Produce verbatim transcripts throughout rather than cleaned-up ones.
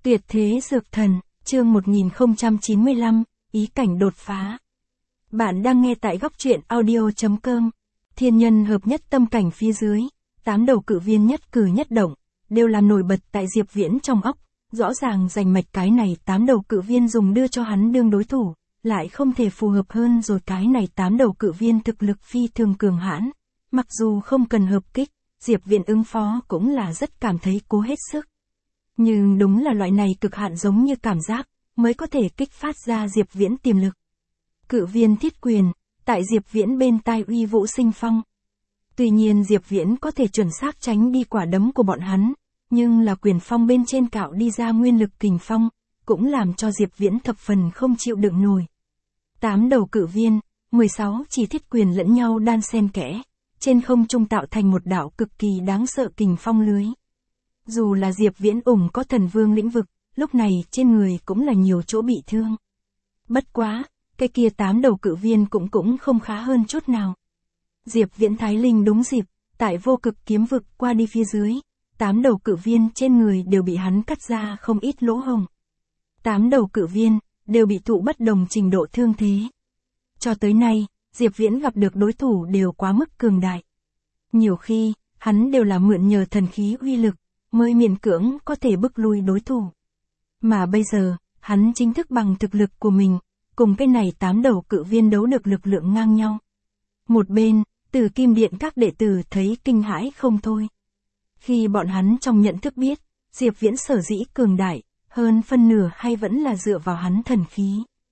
Tuyệt thế dược thần, chương một nghìn không trăm chín mươi lăm, ý cảnh đột phá. Bạn đang nghe tại góc truyện audio chấm com. Thiên nhân hợp nhất tâm cảnh phía dưới, tám đầu cự viên nhất cử nhất động, đều làm nổi bật tại Diệp Viễn trong óc. Rõ ràng rành mạch cái này tám đầu cự viên dùng đưa cho hắn đương đối thủ, lại không thể phù hợp hơn rồi. Cái này tám đầu cự viên thực lực phi thường cường hãn, mặc dù không cần hợp kích, Diệp Viễn ứng phó cũng là rất cảm thấy cố hết sức. Nhưng đúng là loại này cực hạn giống như cảm giác, mới có thể kích phát ra Diệp Viễn tiềm lực. Cự viên thiết quyền, tại Diệp Viễn bên tai uy vũ sinh phong. Tuy nhiên Diệp Viễn có thể chuẩn xác tránh đi quả đấm của bọn hắn, nhưng là quyền phong bên trên cạo đi ra nguyên lực kình phong, cũng làm cho Diệp Viễn thập phần không chịu đựng nổi. Tám đầu cự viên, mười sáu chỉ thiết quyền lẫn nhau đan xen kẽ, trên không trung tạo thành một đạo cực kỳ đáng sợ kình phong lưới. Dù là Diệp Viễn ủng có thần vương lĩnh vực, lúc này trên người cũng là nhiều chỗ bị thương. Bất quá, cái kia tám đầu cự viên cũng cũng không khá hơn chút nào. Diệp Viễn Thái Linh đúng dịp, tại vô cực kiếm vực qua đi phía dưới, tám đầu cự viên trên người đều bị hắn cắt ra không ít lỗ hổng. Tám đầu cự viên, đều bị thụ bất đồng trình độ thương thế. Cho tới nay, Diệp Viễn gặp được đối thủ đều quá mức cường đại. Nhiều khi, hắn đều là mượn nhờ thần khí uy lực, mới miễn cưỡng có thể bức lui đối thủ. Mà bây giờ, hắn chính thức bằng thực lực của mình, cùng cái này tám đầu cự viên đấu được lực lượng ngang nhau. Một bên, Từ Kim Điện các đệ tử thấy kinh hãi không thôi. Khi bọn hắn trong nhận thức biết, Diệp Viễn sở dĩ cường đại, hơn phân nửa hay vẫn là dựa vào hắn thần khí.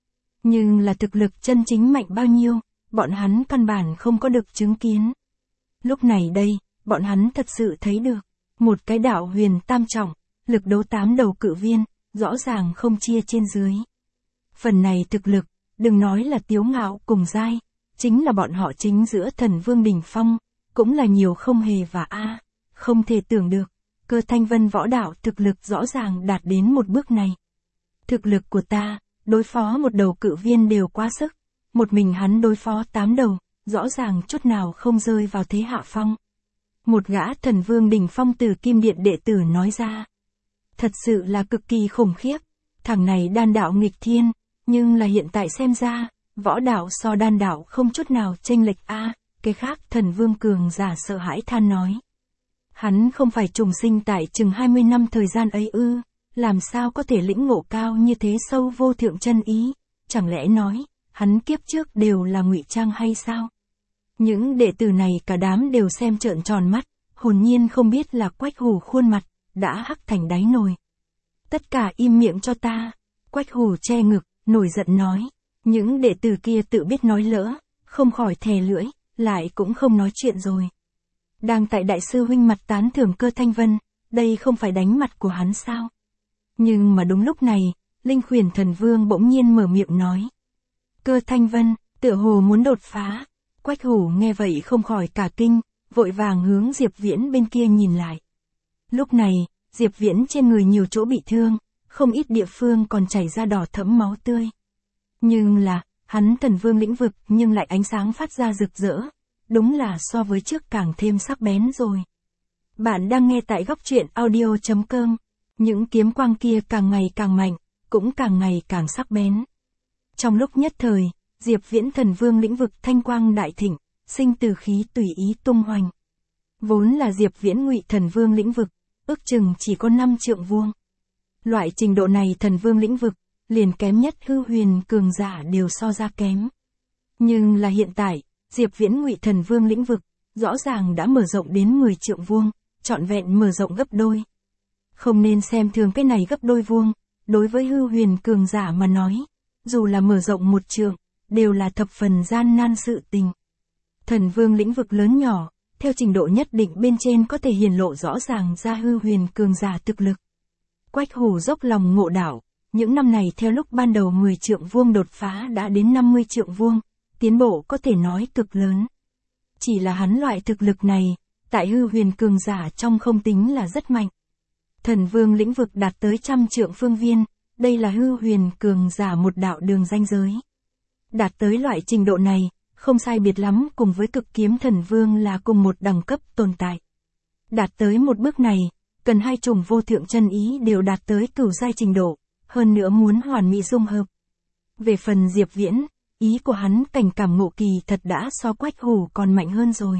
Nhưng là thực lực chân chính mạnh bao nhiêu, bọn hắn căn bản không có được chứng kiến. Lúc này đây, bọn hắn thật sự thấy được, một cái đạo huyền tam trọng, lực đấu tám đầu cự viên, rõ ràng không chia trên dưới. Phần này thực lực, đừng nói là tiếu ngạo cùng giai, chính là bọn họ chính giữa thần vương đỉnh phong, cũng là nhiều không hề và a, không thể tưởng được, Cơ Thanh Vân võ đạo thực lực rõ ràng đạt đến một bước này. Thực lực của ta, đối phó một đầu cự viên đều quá sức, một mình hắn đối phó tám đầu, rõ ràng chút nào không rơi vào thế hạ phong. Một gã thần vương đỉnh phong Từ Kim Điện đệ tử nói ra. Thật sự là cực kỳ khủng khiếp, thằng này đan đạo nghịch thiên, nhưng là hiện tại xem ra, võ đạo so đan đạo không chút nào chênh lệch a. Cái khác thần vương cường giả sợ hãi than nói. Hắn không phải trùng sinh tại chừng hai mươi năm thời gian ấy ư, làm sao có thể lĩnh ngộ cao như thế sâu vô thượng chân ý, chẳng lẽ nói, hắn kiếp trước đều là ngụy trang hay sao? Những đệ tử này cả đám đều xem trợn tròn mắt, hồn nhiên không biết là Quách Hủ khuôn mặt, đã hắc thành đáy nồi. Tất cả im miệng cho ta, Quách Hủ che ngực, nổi giận nói, những đệ tử kia tự biết nói lỡ, không khỏi thè lưỡi, lại cũng không nói chuyện rồi. Đang tại đại sư huynh mặt tán thưởng Cơ Thanh Vân, đây không phải đánh mặt của hắn sao? Nhưng mà đúng lúc này, Linh Khuyển Thần Vương bỗng nhiên mở miệng nói. Cơ Thanh Vân, tựa hồ muốn đột phá. Quách Hủ nghe vậy không khỏi cả kinh, vội vàng hướng Diệp Viễn bên kia nhìn lại. Lúc này, Diệp Viễn trên người nhiều chỗ bị thương, không ít địa phương còn chảy ra đỏ thẫm máu tươi. Nhưng là, hắn thần vương lĩnh vực nhưng lại ánh sáng phát ra rực rỡ. Đúng là so với trước càng thêm sắc bén rồi. Bạn đang nghe tại góc truyện audio chấm com. Những kiếm quang kia càng ngày càng mạnh, cũng càng ngày càng sắc bén. Trong lúc nhất thời, Diệp Viễn thần vương lĩnh vực thanh quang đại thịnh, sinh từ khí tùy ý tung hoành. Vốn là Diệp Viễn ngụy thần vương lĩnh vực, ước chừng chỉ có năm trượng vuông. Loại trình độ này thần vương lĩnh vực, liền kém nhất hư huyền cường giả đều so ra kém. Nhưng là hiện tại, Diệp Viễn ngụy thần vương lĩnh vực, rõ ràng đã mở rộng đến mười trượng vuông, trọn vẹn mở rộng gấp đôi. Không nên xem thường cái này gấp đôi vuông, đối với hư huyền cường giả mà nói, dù là mở rộng một trượng, đều là thập phần gian nan sự tình. Thần vương lĩnh vực lớn nhỏ, theo trình độ nhất định bên trên có thể hiển lộ rõ ràng ra hư huyền cường giả thực lực. Quách Hủ dốc lòng ngộ đạo, những năm này theo lúc ban đầu mười trượng vuông đột phá đã đến năm mươi trượng vuông, tiến bộ có thể nói cực lớn. Chỉ là hắn loại thực lực này, tại hư huyền cường giả trong không tính là rất mạnh. Thần vương lĩnh vực đạt tới trăm trượng phương viên, đây là hư huyền cường giả một đạo đường ranh giới. Đạt tới loại trình độ này, không sai biệt lắm cùng với cực kiếm thần vương là cùng một đẳng cấp tồn tại. Đạt tới một bước này, cần hai chủng vô thượng chân ý đều đạt tới cửu giai trình độ, hơn nữa muốn hoàn mỹ dung hợp. Về phần Diệp Viễn, ý của hắn cảnh cảm ngộ kỳ thật đã so Quách Hủ còn mạnh hơn rồi.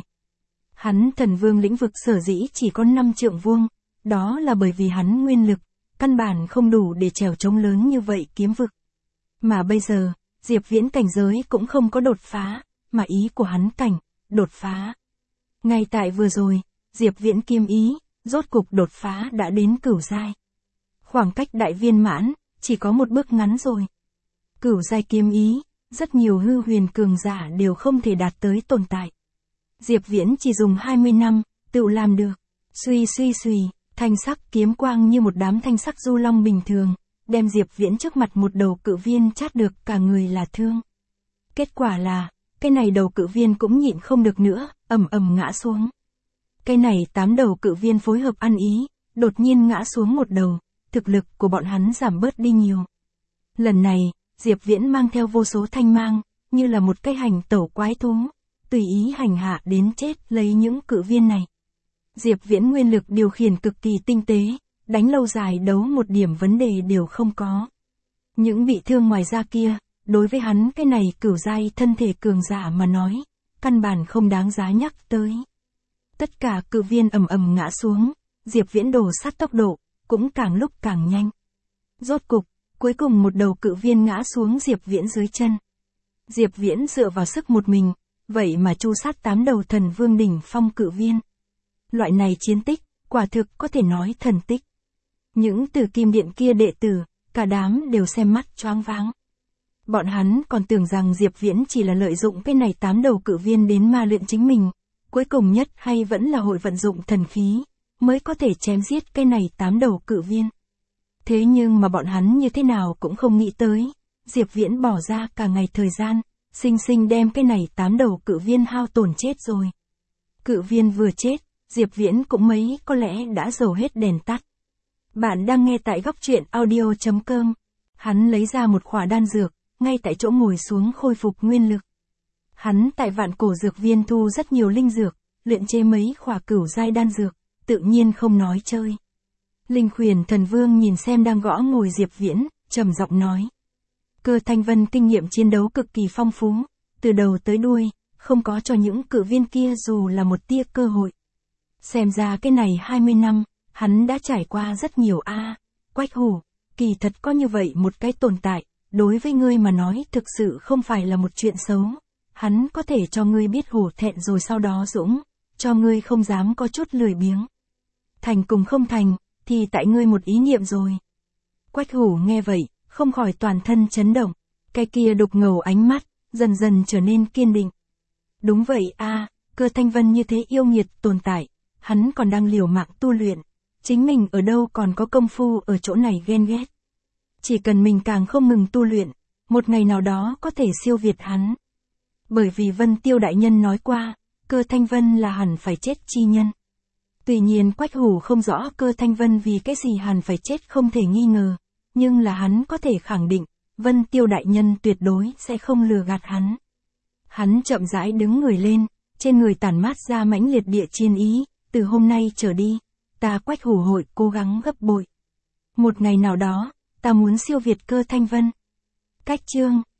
Hắn thần vương lĩnh vực sở dĩ chỉ có năm trượng vuông, đó là bởi vì hắn nguyên lực, căn bản không đủ để trèo trống lớn như vậy kiếm vực. Mà bây giờ, Diệp Viễn cảnh giới cũng không có đột phá, mà ý của hắn cảnh, đột phá. Ngay tại vừa rồi, Diệp Viễn kim ý, rốt cục đột phá đã đến cửu giai. Khoảng cách đại viên mãn, chỉ có một bước ngắn rồi. Cửu giai kiếm ý, rất nhiều hư huyền cường giả đều không thể đạt tới tồn tại. Diệp Viễn chỉ dùng hai mươi năm, tự làm được. Suy suy suy, thanh sắc kiếm quang như một đám thanh sắc du long bình thường, đem Diệp Viễn trước mặt một đầu cự viên chát được cả người là thương. Kết quả là, cái này đầu cự viên cũng nhịn không được nữa, ầm ầm ngã xuống. Cái này tám đầu cự viên phối hợp ăn ý, đột nhiên ngã xuống một đầu, thực lực của bọn hắn giảm bớt đi nhiều. Lần này, Diệp Viễn mang theo vô số thanh mang, như là một cái hành tẩu quái thú, tùy ý hành hạ đến chết lấy những cự viên này. Diệp Viễn nguyên lực điều khiển cực kỳ tinh tế, đánh lâu dài đấu một điểm vấn đề đều không có. Những bị thương ngoài da kia, đối với hắn cái này cửu giai thân thể cường giả mà nói, căn bản không đáng giá nhắc tới. Tất cả cự viên ầm ầm ngã xuống, Diệp Viễn đổ sát tốc độ, cũng càng lúc càng nhanh. Rốt cục, cuối cùng một đầu cự viên ngã xuống Diệp Viễn dưới chân. Diệp Viễn dựa vào sức một mình, vậy mà chu sát tám đầu thần vương đỉnh phong cự viên. Loại này chiến tích, quả thực có thể nói thần tích. Những Tử Kim Điện kia đệ tử, cả đám đều xem mắt choáng váng. Bọn hắn còn tưởng rằng Diệp Viễn chỉ là lợi dụng cái này tám đầu cự viên đến ma luyện chính mình, cuối cùng nhất hay vẫn là hội vận dụng thần khí, mới có thể chém giết cái này tám đầu cự viên. Thế nhưng mà bọn hắn như thế nào cũng không nghĩ tới, Diệp Viễn bỏ ra cả ngày thời gian, sinh sinh đem cái này tám đầu cự viên hao tổn chết rồi. Cự viên vừa chết, Diệp Viễn cũng mấy có lẽ đã dầu hết đèn tắt. Bạn đang nghe tại góc truyện audio chấm com. Hắn lấy ra một khỏa đan dược, ngay tại chỗ ngồi xuống khôi phục nguyên lực. Hắn tại Vạn Cổ Dược Viên thu rất nhiều linh dược, luyện chế mấy khỏa cửu giai đan dược, tự nhiên không nói chơi. Linh Khuyển Thần Vương nhìn xem đang gõ ngồi Diệp Viễn, trầm giọng nói. Cơ Thanh Vân kinh nghiệm chiến đấu cực kỳ phong phú, từ đầu tới đuôi, không có cho những cự viên kia dù là một tia cơ hội. Xem ra cái này hai mươi năm, hắn đã trải qua rất nhiều a. À, Quách Hủ, kỳ thật có như vậy một cái tồn tại, đối với ngươi mà nói thực sự không phải là một chuyện xấu. Hắn có thể cho ngươi biết hổ thẹn rồi sau đó dũng, cho ngươi không dám có chút lười biếng. Thành cùng không thành, thì tại ngươi một ý niệm rồi. Quách Hủ nghe vậy, không khỏi toàn thân chấn động, cái kia đục ngầu ánh mắt, dần dần trở nên kiên định. Đúng vậy a, à, Cơ Thanh Vân như thế yêu nghiệt tồn tại, hắn còn đang liều mạng tu luyện, chính mình ở đâu còn có công phu ở chỗ này ghen ghét. Chỉ cần mình càng không ngừng tu luyện, một ngày nào đó có thể siêu việt hắn. Bởi vì Vân Tiêu Đại Nhân nói qua, Cơ Thanh Vân là hẳn phải chết chi nhân. Tuy nhiên Quách Hủ không rõ Cơ Thanh Vân vì cái gì hẳn phải chết không thể nghi ngờ, nhưng là hắn có thể khẳng định, Vân Tiêu Đại Nhân tuyệt đối sẽ không lừa gạt hắn. Hắn chậm rãi đứng người lên, trên người tản mát ra mãnh liệt địa chiến ý, từ hôm nay trở đi, ta Quách Hủ hội cố gắng gấp bội. Một ngày nào đó, ta muốn siêu việt Cơ Thanh Vân. Cách chương